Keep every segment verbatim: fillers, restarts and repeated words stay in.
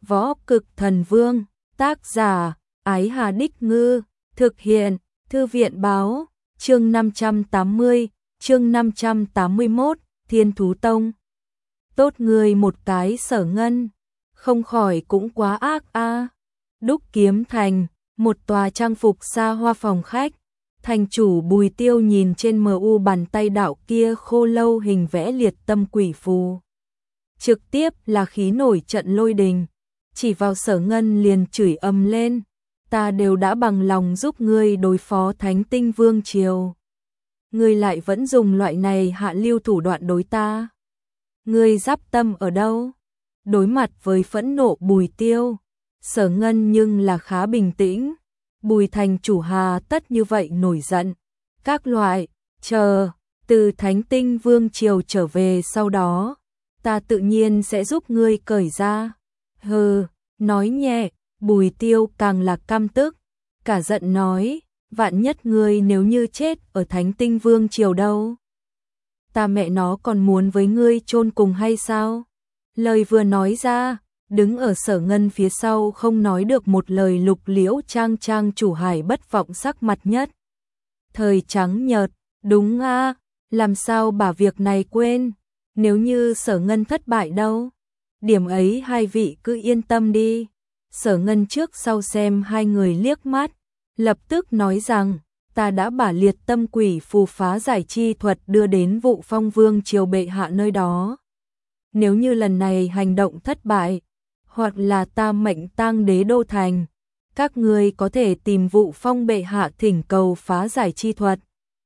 Võ Cực Thần Vương, tác giả, Ái Hà Đích Ngư, thực hiện, Thư viện báo, chương năm trăm tám mươi, chương năm trăm tám mươi mốt, Thiên Thú Tông. Tốt người một cái Sở Ngân, không khỏi cũng quá ác a. À. Đúc Kiếm Thành, một tòa trang phục xa hoa phòng khách. Thành chủ Bùi Tiêu nhìn trên mờ u bàn tay đạo kia khô lâu hình vẽ liệt tâm quỷ phù. Trực tiếp là khí nổi trận lôi đình, chỉ vào Sở Ngân liền chửi ầm lên, ta đều đã bằng lòng giúp ngươi đối phó Thánh Tinh Vương Triều. Ngươi lại vẫn dùng loại này hạ lưu thủ đoạn đối ta. Ngươi giáp tâm ở đâu? Đối mặt với phẫn nộ Bùi Tiêu, Sở Ngân nhưng là khá bình tĩnh. Bùi thành chủ hà tất như vậy nổi giận. Các loại, chờ, từ Thánh Tinh Vương Triều trở về sau đó, ta tự nhiên sẽ giúp ngươi cởi ra. Hừ, nói nhẹ, Bùi Tiêu càng là căm tức, cả giận nói, vạn nhất ngươi nếu như chết ở Thánh Tinh Vương Triều đâu. Ta mẹ nó còn muốn với ngươi chôn cùng hay sao? Lời vừa nói ra, đứng ở Sở Ngân phía sau không nói được một lời Lục Liễu Trang Trang chủ Hải bất vọng sắc mặt nhất. Thời trắng nhợt, đúng a, làm sao bà việc này quên, nếu như Sở Ngân thất bại đâu. Điểm ấy hai vị cứ yên tâm đi. Sở Ngân trước sau xem hai người liếc mắt, lập tức nói rằng, ta đã bả liệt tâm quỷ phù phá giải chi thuật đưa đến Vụ Phong Vương Triều bệ hạ nơi đó. Nếu như lần này hành động thất bại, hoặc là ta mệnh tang đế đô thành, các ngươi có thể tìm Vụ Phong bệ hạ thỉnh cầu phá giải chi thuật.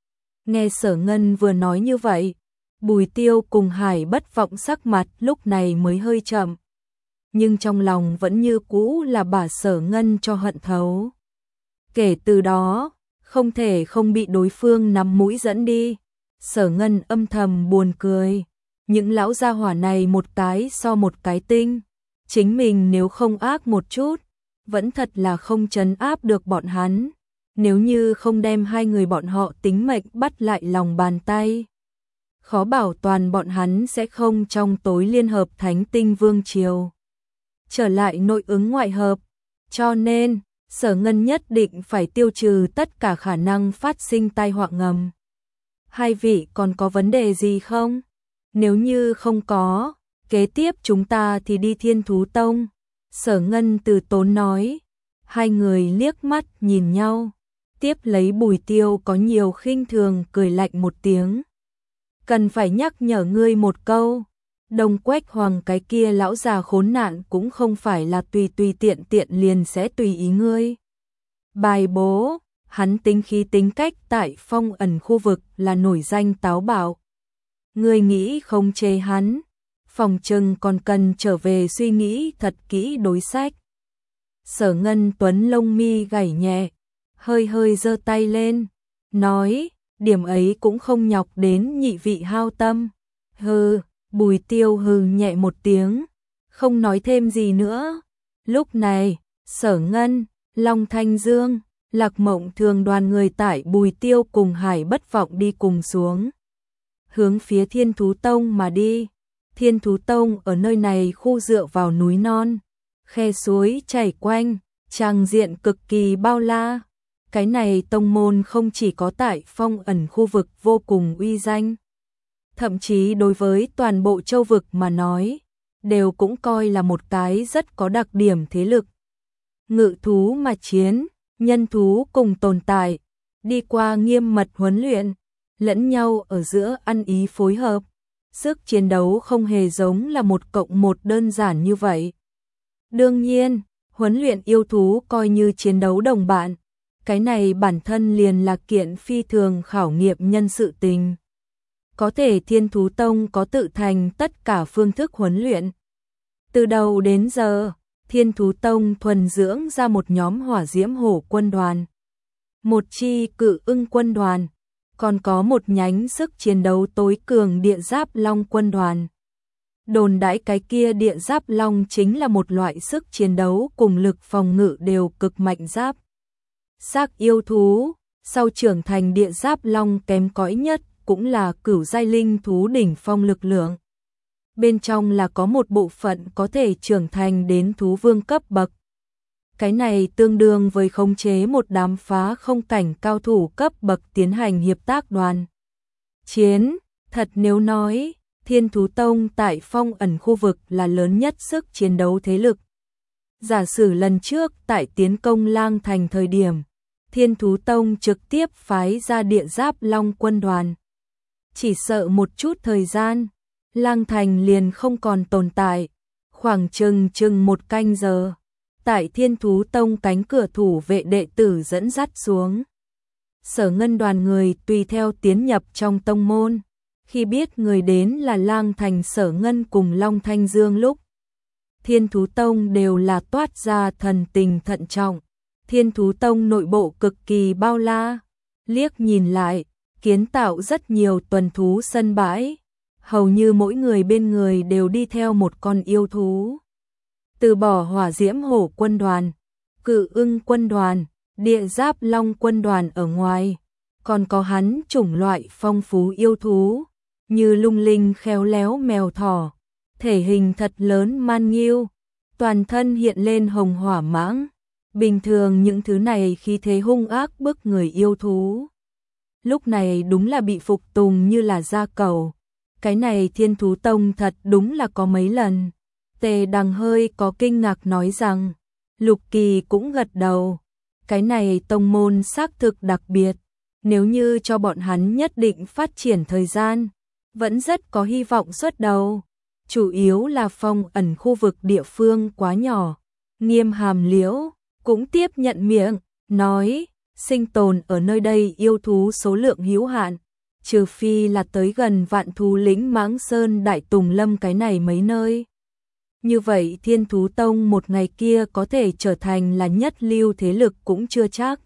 Nghe Sở Ngân vừa nói như vậy, Bùi Tiêu cùng Hải bất vọng sắc mặt lúc này mới hơi chậm. Nhưng trong lòng vẫn như cũ là bả Sở Ngân cho hận thấu. Kể từ đó, không thể không bị đối phương nắm mũi dẫn đi. Sở Ngân âm thầm buồn cười. Những lão gia hỏa này một cái so một cái tinh. Chính mình nếu không ác một chút, vẫn thật là không trấn áp được bọn hắn. Nếu như không đem hai người bọn họ tính mệnh bắt lại lòng bàn tay, khó bảo toàn bọn hắn sẽ không trong tối liên hợp Thánh Tinh Vương Triều trở lại nội ứng ngoại hợp. Cho nên, Sở Ngân nhất định phải tiêu trừ tất cả khả năng phát sinh tai họa ngầm. Hai vị còn có vấn đề gì không? Nếu như không có, kế tiếp chúng ta thì đi Thiên Thú Tông. Sở Ngân từ tốn nói. Hai người liếc mắt nhìn nhau, tiếp lấy Bùi Tiêu có nhiều khinh thường cười lạnh một tiếng. Cần phải nhắc nhở ngươi một câu, Đông Quách Hoàng cái kia lão già khốn nạn cũng không phải là tùy tùy tiện tiện liền sẽ tùy ý ngươi. Bài bố, hắn tính khí tính cách tại phong ẩn khu vực là nổi danh táo bạo. Ngươi nghĩ không chế hắn, phòng trừng còn cần trở về suy nghĩ thật kỹ đối sách. Sở Ngân Tuấn lông mi gảy nhẹ, hơi hơi giơ tay lên, nói, điểm ấy cũng không nhọc đến nhị vị hao tâm. Hừ, Bùi Tiêu hừ nhẹ một tiếng, không nói thêm gì nữa. Lúc này, Sở Ngân, Long Thanh Dương, Lạc Mộng Thường đoàn người tại Bùi Tiêu cùng Hải bất vọng đi cùng xuống, hướng phía Thiên Thú Tông mà đi. Thiên Thú Tông ở nơi này khu dựa vào núi non, khe suối chảy quanh, tràng diện cực kỳ bao la. Cái này tông môn không chỉ có tại phong ẩn khu vực vô cùng uy danh, thậm chí đối với toàn bộ châu vực mà nói, đều cũng coi là một cái rất có đặc điểm thế lực. Ngự thú mà chiến, nhân thú cùng tồn tại, đi qua nghiêm mật huấn luyện, lẫn nhau ở giữa ăn ý phối hợp. Sức chiến đấu không hề giống là một cộng một đơn giản như vậy. Đương nhiên, huấn luyện yêu thú coi như chiến đấu đồng bạn, cái này bản thân liền là kiện phi thường khảo nghiệm nhân sự tình. Có thể Thiên Thú Tông có tự thành tất cả phương thức huấn luyện. Từ đầu đến giờ, Thiên Thú Tông thuần dưỡng ra một nhóm hỏa diễm hổ quân đoàn, một chi cự ưng quân đoàn, còn có một nhánh sức chiến đấu tối cường địa giáp long quân đoàn. Đồn đãi cái kia địa giáp long chính là một loại sức chiến đấu cùng lực phòng ngự đều cực mạnh giáp xác yêu thú, sau trưởng thành địa giáp long kém cỏi nhất cũng là cửu giai linh thú đỉnh phong lực lượng. bên trong là có một bộ phận có thể trưởng thành đến thú vương cấp bậc. Cái này tương đương với khống chế một đám phá không cảnh cao thủ cấp bậc tiến hành hiệp tác đoàn chiến. Thật nếu nói, Thiên Thú Tông tại Phong Ẩn khu vực là lớn nhất sức chiến đấu thế lực. Giả sử lần trước tại tiến công Lang Thành thời điểm, Thiên Thú Tông trực tiếp phái ra Địa Giáp Long quân đoàn. Chỉ sợ một chút thời gian, Lang Thành liền không còn tồn tại, khoảng chừng chừng một canh giờ. Tại Thiên Thú Tông cánh cửa thủ vệ đệ tử dẫn dắt xuống. Sở Ngân đoàn người tùy theo tiến nhập trong tông môn. Khi biết người đến là Lang Thành Sở Ngân cùng Long Thanh Dương lúc, Thiên Thú Tông đều là toát ra thần tình thận trọng. Thiên Thú Tông nội bộ cực kỳ bao la, liếc nhìn lại, kiến tạo rất nhiều tuần thú sân bãi, hầu như mỗi người bên người đều đi theo một con yêu thú. Từ bỏ Hỏa Diễm Hổ quân đoàn, Cự Ưng quân đoàn, Địa Giáp Long quân đoàn ở ngoài, còn có hắn chủng loại phong phú yêu thú, như lung linh khéo léo mèo thỏ, thể hình thật lớn man nghiêu, toàn thân hiện lên hồng hỏa mãng. Bình thường những thứ này khí thế hung ác bức người yêu thú. Lúc này đúng là bị phục tùng như là gia cầu. Cái này Thiên Thú Tông thật đúng là có mấy lần. Tề Đằng hơi có kinh ngạc nói rằng, Lục Kỳ cũng gật đầu. Cái này tông môn xác thực đặc biệt. Nếu như cho bọn hắn nhất định phát triển thời gian, vẫn rất có hy vọng xuất đầu. Chủ yếu là Phong Ẩn khu vực địa phương quá nhỏ. Nghiêm Hàm Liễu cũng tiếp nhận miệng, nói, sinh tồn ở nơi đây yêu thú số lượng hữu hạn, trừ phi là tới gần Vạn Thú Lĩnh Mãng Sơn Đại Tùng Lâm cái này mấy nơi. Như vậy Thiên Thú Tông một ngày kia có thể trở thành là nhất lưu thế lực cũng chưa chắc.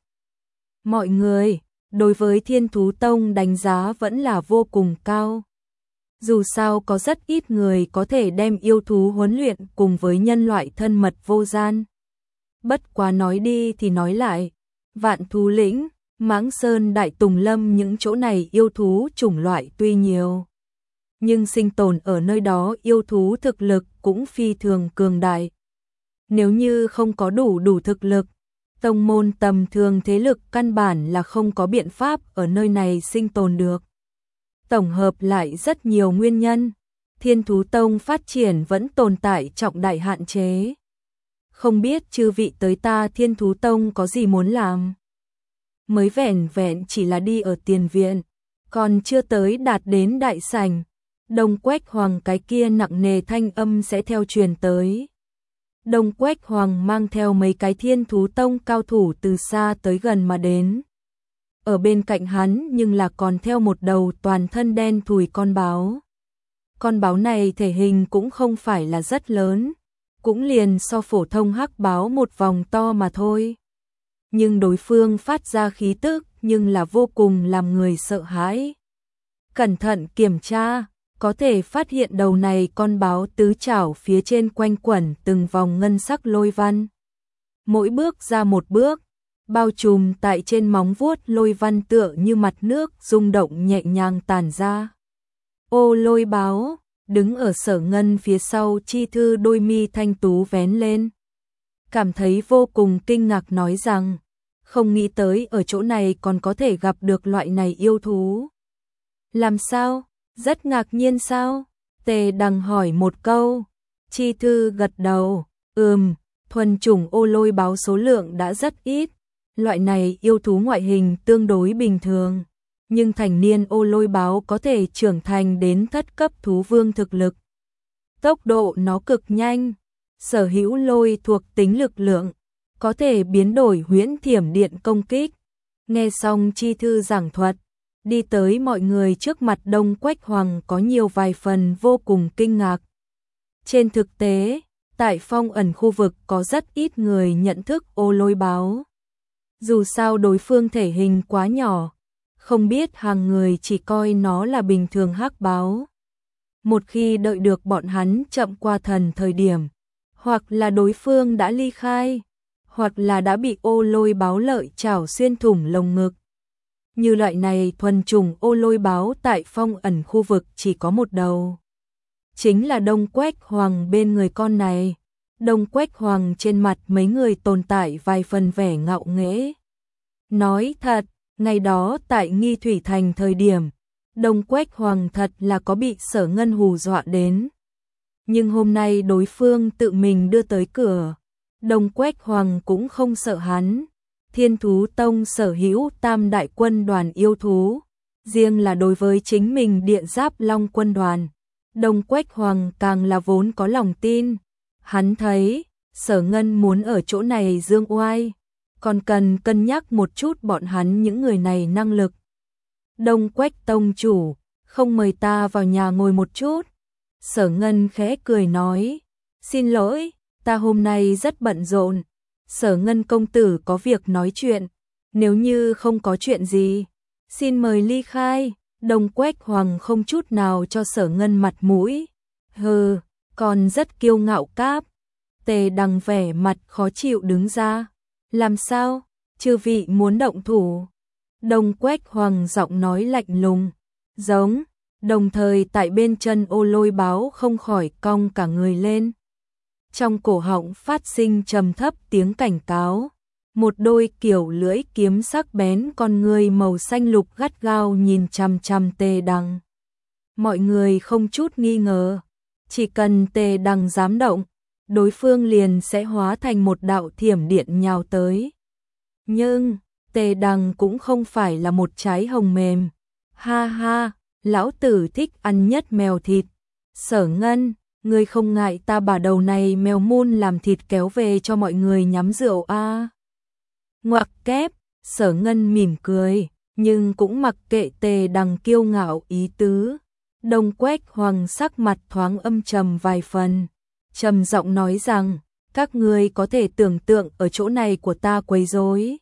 Mọi người, đối với Thiên Thú Tông đánh giá vẫn là vô cùng cao. Dù sao có rất ít người có thể đem yêu thú huấn luyện cùng với nhân loại thân mật vô gian. Bất quá nói đi thì nói lại, Vạn Thú Lĩnh, Mãng Sơn Đại Tùng Lâm những chỗ này yêu thú chủng loại tuy nhiều, nhưng sinh tồn ở nơi đó yêu thú thực lực cũng phi thường cường đại. Nếu như không có đủ đủ thực lực, tông môn tầm thường thế lực căn bản là không có biện pháp ở nơi này sinh tồn được. Tổng hợp lại rất nhiều nguyên nhân, Thiên Thú Tông phát triển vẫn tồn tại trọng đại hạn chế. Không biết chư vị tới ta Thiên Thú Tông có gì muốn làm? Mới vẻn vẹn chỉ là đi ở tiền viện, còn chưa tới đạt đến đại sảnh. Đông Quách Hoàng cái kia nặng nề thanh âm sẽ theo truyền tới. Đông Quách Hoàng mang theo mấy cái Thiên Thú Tông cao thủ từ xa tới gần mà đến. Ở bên cạnh hắn nhưng là còn theo một đầu toàn thân đen thùi con báo. Con báo này thể hình cũng không phải là rất lớn, cũng liền so phổ thông hắc báo một vòng to mà thôi. Nhưng đối phương phát ra khí tức nhưng là vô cùng làm người sợ hãi. Cẩn thận kiểm tra, có thể phát hiện đầu này con báo tứ chảo phía trên quanh quẩn từng vòng ngân sắc lôi văn. Mỗi bước ra một bước, bao trùm tại trên móng vuốt lôi văn tựa như mặt nước rung động nhẹ nhàng tản ra. Ô lôi báo, đứng ở Sở Ngân phía sau Chi Thư đôi mi thanh tú vén lên. Cảm thấy vô cùng kinh ngạc nói rằng, không nghĩ tới ở chỗ này còn có thể gặp được loại này yêu thú. Làm sao? Rất ngạc nhiên sao? Tề Đằng hỏi một câu. Chi Thư gật đầu, ừm, thuần chủng ô lôi báo số lượng đã rất ít. Loại này yêu thú ngoại hình tương đối bình thường, nhưng thành niên ô lôi báo có thể trưởng thành đến thất cấp thú vương thực lực. Tốc độ nó cực nhanh, sở hữu lôi thuộc tính lực lượng, có thể biến đổi huyễn thiểm điện công kích. Nghe xong Chi Thư giảng thuật, đi tới mọi người trước mặt Đông Quách Hoàng có nhiều vài phần vô cùng kinh ngạc. Trên thực tế, tại Phong Ẩn khu vực có rất ít người nhận thức ô lôi báo. Dù sao đối phương thể hình quá nhỏ, không biết hàng người chỉ coi nó là bình thường hắc báo. Một khi đợi được bọn hắn chậm qua thần thời điểm, hoặc là đối phương đã ly khai, hoặc là đã bị ô lôi báo lợi chảo xuyên thủng lồng ngực. Như loại này thuần chủng ô lôi báo tại Phong Ẩn khu vực chỉ có một đầu. chính là Đông Quách Hoàng bên người con này. Đông Quách Hoàng trên mặt mấy người tồn tại vài phần vẻ ngạo nghễ. Nói thật, ngày đó tại Nghi Thủy Thành thời điểm, Đông Quách Hoàng thật là có bị Sở Ngân hù dọa đến. Nhưng hôm nay đối phương tự mình đưa tới cửa, Đông Quách Hoàng cũng không sợ hắn. Thiên Thú Tông sở hữu tam đại quân đoàn yêu thú, riêng là đối với chính mình Điện Giáp Long quân đoàn, Đông Quách Hoàng càng là vốn có lòng tin. Hắn thấy, Sở Ngân muốn ở chỗ này dương oai, còn cần cân nhắc một chút bọn hắn những người này năng lực. Đông Quách Tông chủ, không mời ta vào nhà ngồi một chút. Sở Ngân khẽ cười nói, xin lỗi, ta hôm nay rất bận rộn. Sở Ngân công tử có việc nói chuyện, nếu như không có chuyện gì, xin mời ly khai. Đông Quách Hoàng không chút nào cho Sở Ngân mặt mũi. Hừ, còn rất kiêu ngạo cáp. Tề Đằng vẻ mặt khó chịu đứng ra. Làm sao? Chư vị muốn động thủ? Đông Quách Hoàng giọng nói lạnh lùng, giống, đồng thời tại bên chân Ô Lôi Báo không khỏi cong cả người lên. Trong cổ họng phát sinh trầm thấp tiếng cảnh cáo. Một đôi kiểu lưỡi kiếm sắc bén con người màu xanh lục gắt gao nhìn chằm chằm Tề Đằng. Mọi người không chút nghi ngờ, chỉ cần Tề Đằng dám động, đối phương liền sẽ hóa thành một đạo thiểm điện nhào tới. Nhưng, Tề Đằng cũng không phải là một trái hồng mềm. Ha ha, lão tử thích ăn nhất mèo thịt. Sở Ngân, ngươi không ngại ta把đầu này mèo mun làm thịt kéo về cho mọi người nhắm rượu a? À? Ngoặc kép, Sở Ngân mỉm cười, nhưng cũng mặc kệ Tề Đằng kiêu ngạo ý tứ. Đông Quách Hoàng sắc mặt thoáng âm trầm vài phần, trầm giọng nói rằng, các ngươi có thể tưởng tượng ở chỗ này của ta quấy rối.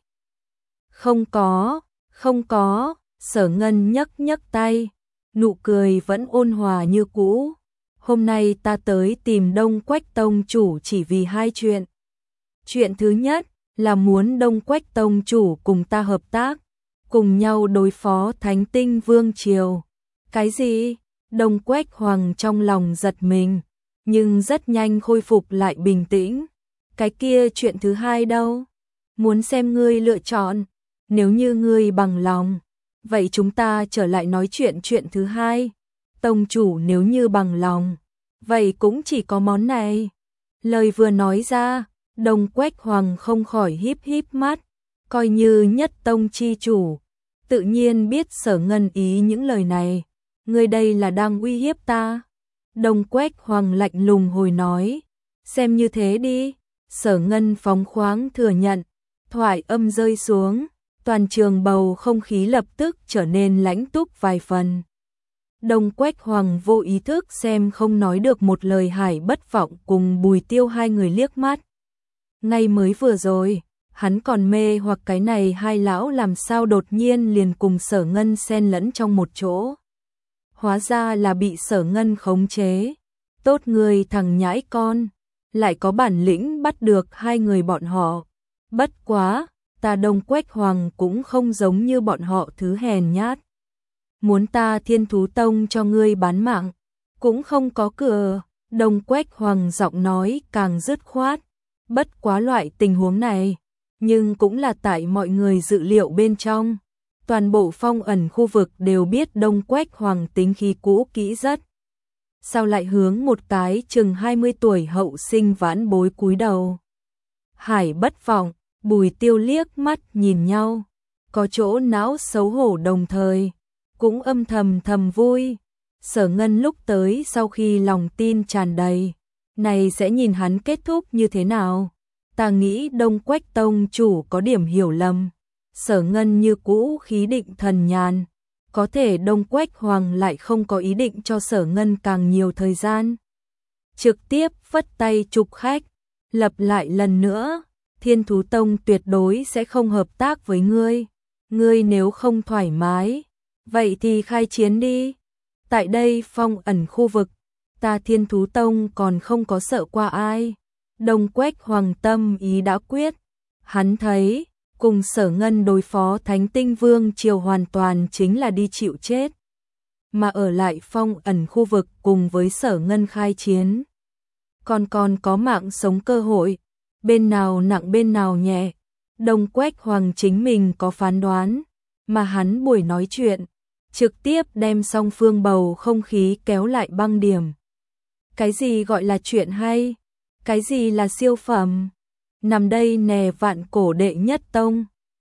Không có, không có, Sở Ngân nhấc nhấc tay, nụ cười vẫn ôn hòa như cũ. Hôm nay ta tới tìm Đông Quách Tông chủ chỉ vì hai chuyện. Chuyện thứ nhất là muốn Đông Quách Tông chủ cùng ta hợp tác, cùng nhau đối phó Thánh Tinh Vương Triều. Cái gì? Đông Quách Hoàng trong lòng giật mình, nhưng rất nhanh khôi phục lại bình tĩnh. Cái kia chuyện thứ hai đâu? Muốn xem ngươi lựa chọn. Nếu như ngươi bằng lòng, vậy chúng ta trở lại nói chuyện chuyện thứ hai. Tông chủ nếu như bằng lòng, vậy cũng chỉ có món này. Lời vừa nói ra, Đông Quách Hoàng không khỏi híp híp mắt, coi như nhất tông chi chủ, tự nhiên biết Sở Ngân ý những lời này. Ngươi đây là đang uy hiếp ta. Đông Quách Hoàng lạnh lùng hồi nói, xem như thế đi. Sở Ngân phóng khoáng thừa nhận, thoại âm rơi xuống, toàn trường bầu không khí lập tức trở nên lãnh túc vài phần. Đông Quách Hoàng vô ý thức xem không nói được một lời Hải Bất Vọng cùng Bùi Tiêu hai người liếc mắt. Ngay mới vừa rồi, hắn còn mê hoặc cái này hai lão làm sao đột nhiên liền cùng Sở Ngân xen lẫn trong một chỗ. Hóa ra là bị Sở Ngân khống chế. Tốt người thằng nhãi con, lại có bản lĩnh bắt được hai người bọn họ. Bất quá, ta Đông Quách Hoàng cũng không giống như bọn họ thứ hèn nhát. Muốn ta Thiên Thú Tông cho ngươi bán mạng, cũng không có cửa. Đông Quách Hoàng giọng nói càng dứt khoát. Bất quá loại tình huống này, nhưng cũng là tại mọi người dự liệu bên trong. Toàn bộ phong ẩn khu vực đều biết Đông Quách Hoàng tính khí cũ kỹ rất. Sao lại hướng một cái chừng hai mươi tuổi hậu sinh vãn bối cúi đầu. Hải Bất Vọng, Bùi Tiêu liếc mắt nhìn nhau, có chỗ não xấu hổ đồng thời, cũng âm thầm thầm vui. Sở Ngân lúc tới sau khi lòng tin tràn đầy, này sẽ nhìn hắn kết thúc như thế nào. Ta nghĩ Đông Quách Tông chủ có điểm hiểu lầm. Sở Ngân như cũ khí định thần nhàn, có thể Đông Quách Hoàng lại không có ý định cho Sở Ngân càng nhiều thời gian. Trực tiếp vất tay chụp khách, lập lại lần nữa, Thiên Thú Tông tuyệt đối sẽ không hợp tác với ngươi. Ngươi nếu không thoải mái, vậy thì khai chiến đi. Tại đây phong ẩn khu vực, ta Thiên Thú Tông còn không có sợ qua ai. Đông Quách Hoàng tâm ý đã quyết, hắn thấy cùng Sở Ngân đối phó Thánh Tinh Vương Triều hoàn toàn chính là đi chịu chết. mà ở lại phong ẩn khu vực cùng với Sở Ngân khai chiến. Còn còn có mạng sống cơ hội, bên nào nặng bên nào nhẹ, Đông Quách Hoàng chính mình có phán đoán, mà hắn buổi nói chuyện, trực tiếp đem song phương bầu không khí kéo lại băng điểm. Cái gì gọi là chuyện hay? Cái gì là siêu phẩm? Nằm đây nè vạn cổ đệ nhất tông.